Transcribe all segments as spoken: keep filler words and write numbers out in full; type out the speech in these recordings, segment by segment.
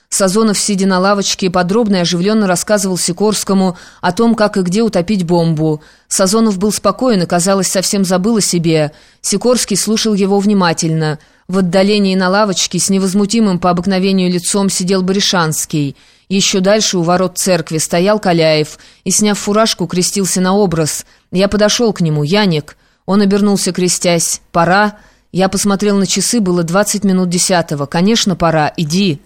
Сазонов, сидя на лавочке, подробно и оживленно рассказывал Сикорскому о том, как и где утопить бомбу. Сазонов был спокоен и, казалось, совсем забыл о себе. Сикорский слушал его внимательно. В отдалении на лавочке с невозмутимым по обыкновению лицом сидел Баришанский. Еще дальше у ворот церкви стоял Каляев и, сняв фуражку, крестился на образ. Я подошел к нему. «Яник». Он обернулся, крестясь. «Пора?» Я посмотрел на часы, было двадцать минут десятого. «Конечно, пора. Иди».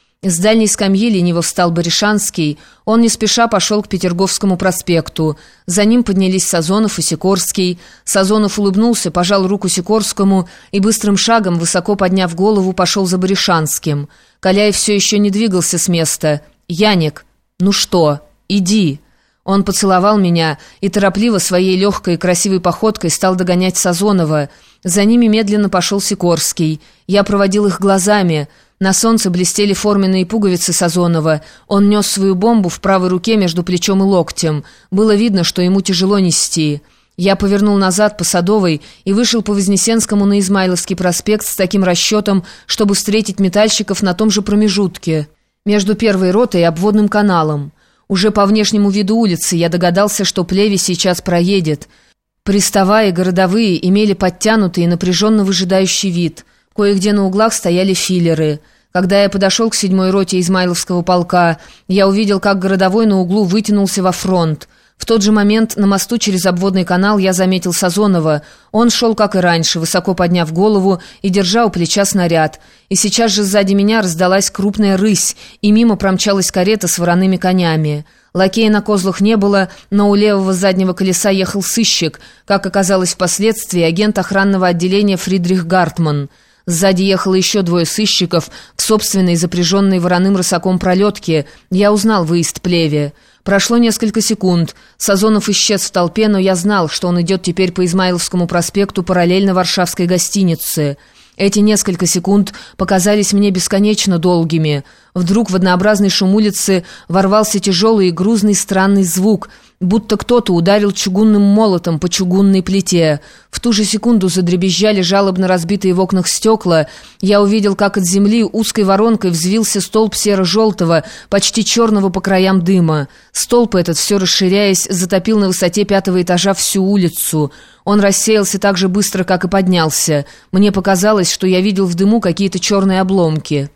С дальней скамьи лениво встал Баришанский. Он не спеша пошел к Петерговскому проспекту. За ним поднялись Сазонов и Сикорский. Сазонов улыбнулся, пожал руку Сикорскому и быстрым шагом, высоко подняв голову, пошел за Баришанским. Каляев все еще не двигался с места. «Яник, ну что, иди». Он поцеловал меня и торопливо своей легкой и красивой походкой стал догонять Сазонова. За ними медленно пошел Сикорский. Я проводил их глазами. На солнце блестели форменные пуговицы Сазонова. Он нес свою бомбу в правой руке между плечом и локтем. Было видно, что ему тяжело нести. Я повернул назад по Садовой и вышел по Вознесенскому на Измайловский проспект с таким расчетом, чтобы встретить метальщиков на том же промежутке, между первой ротой и обводным каналом. Уже по внешнему виду улицы я догадался, что Плеве сейчас проедет. Приставая, городовые имели подтянутый и напряженно выжидающий вид. Кое-где на углах стояли филлеры. Когда я подошел к седьмой роте Измайловского полка, я увидел, как городовой на углу вытянулся во фронт. В тот же момент на мосту через обводный канал я заметил Сазонова. Он шел, как и раньше, высоко подняв голову и держа у плеча снаряд. И сейчас же сзади меня раздалась крупная рысь, и мимо промчалась карета с вороными конями. Лакея на козлах не было, но у левого заднего колеса ехал сыщик, как оказалось впоследствии, агент охранного отделения Фридрих Гартман. Сзади ехало еще двое сыщиков в собственной запряженной вороным рысаком пролетке. Я узнал выезд Плеве. Прошло несколько секунд. Сазонов исчез в толпе, но я знал, что он идет теперь по Измайловскому проспекту параллельно Варшавской гостинице. Эти несколько секунд показались мне бесконечно долгими. Вдруг в однообразный шум улицы ворвался тяжелый и грузный странный звук, будто кто-то ударил чугунным молотом по чугунной плите. В ту же секунду задребезжали жалобно разбитые в окнах стекла. Я увидел, как от земли узкой воронкой взвился столб серо-желтого, почти черного по краям дыма. Столб этот, все расширяясь, затопил на высоте пятого этажа всю улицу. Он рассеялся так же быстро, как и поднялся. Мне показалось, что я видел в дыму какие-то черные обломки.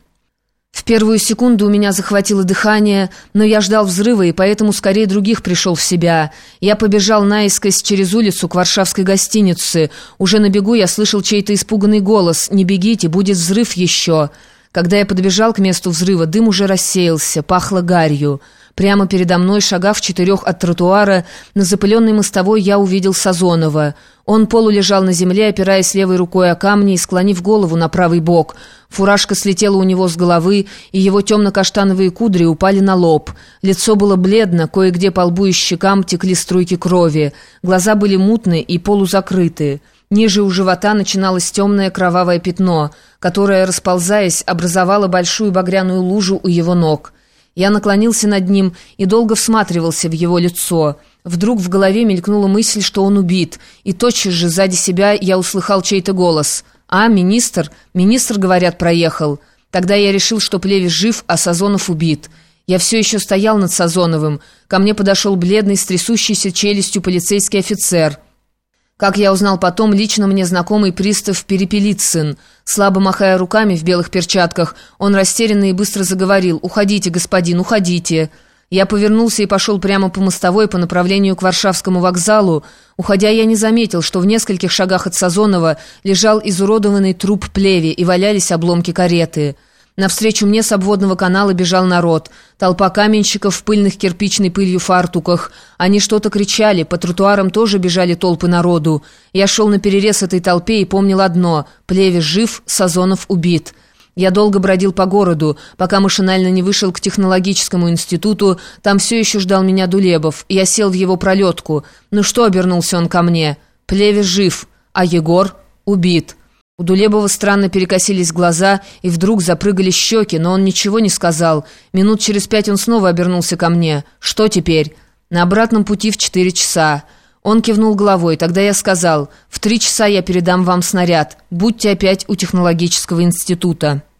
В первую секунду у меня захватило дыхание, но я ждал взрыва и поэтому скорее других пришел в себя. Я побежал наискось через улицу к Варшавской гостинице. Уже на бегу я слышал чей-то испуганный голос: «Не бегите, будет взрыв еще». Когда я подбежал к месту взрыва, дым уже рассеялся, пахло гарью. Прямо передо мной, шагав в четырех от тротуара, на запыленной мостовой я увидел Сазонова. Он полулежал на земле, опираясь левой рукой о камни и склонив голову на правый бок. Фуражка слетела у него с головы, и его темно-каштановые кудри упали на лоб. Лицо было бледно, кое-где по лбу и щекам текли струйки крови. Глаза были мутны и полузакрыты. Ниже у живота начиналось темное кровавое пятно, которое, расползаясь, образовало большую багряную лужу у его ног. Я наклонился над ним и долго всматривался в его лицо. Вдруг в голове мелькнула мысль, что он убит, и тотчас же сзади себя я услыхал чей-то голос. «А, министр? Министр, говорят, проехал». Тогда я решил, что Плеве жив, а Сазонов убит. Я все еще стоял над Сазоновым. Ко мне подошел бледный, с трясущейся челюстью полицейский офицер. Как я узнал потом, лично мне знакомый пристав Перепелицын. Слабо махая руками в белых перчатках, он растерянно и быстро заговорил: «Уходите, господин, уходите». Я повернулся и пошел прямо по мостовой по направлению к Варшавскому вокзалу. Уходя, я не заметил, что в нескольких шагах от Сазонова лежал изуродованный труп Плеве и валялись обломки кареты. Навстречу мне с обводного канала бежал народ. Толпа каменщиков в пыльных кирпичной пылью фартуках. Они что-то кричали, по тротуарам тоже бежали толпы народу. Я шел наперерез этой толпе и помнил одно: Плеве жив, Сазонов убит. Я долго бродил по городу, пока машинально не вышел к технологическому институту. Там все еще ждал меня Дулебов. Я сел в его пролетку. «Ну что?» — обернулся он ко мне. «Плеве жив, а Егор убит». У Дулебова странно перекосились глаза, и вдруг запрыгали щеки, но он ничего не сказал. Минут через пять он снова обернулся ко мне. «Что теперь?» «На обратном пути в четыре часа». Он кивнул головой. Тогда я сказал: «В три часа я передам вам снаряд. Будьте опять у технологического института».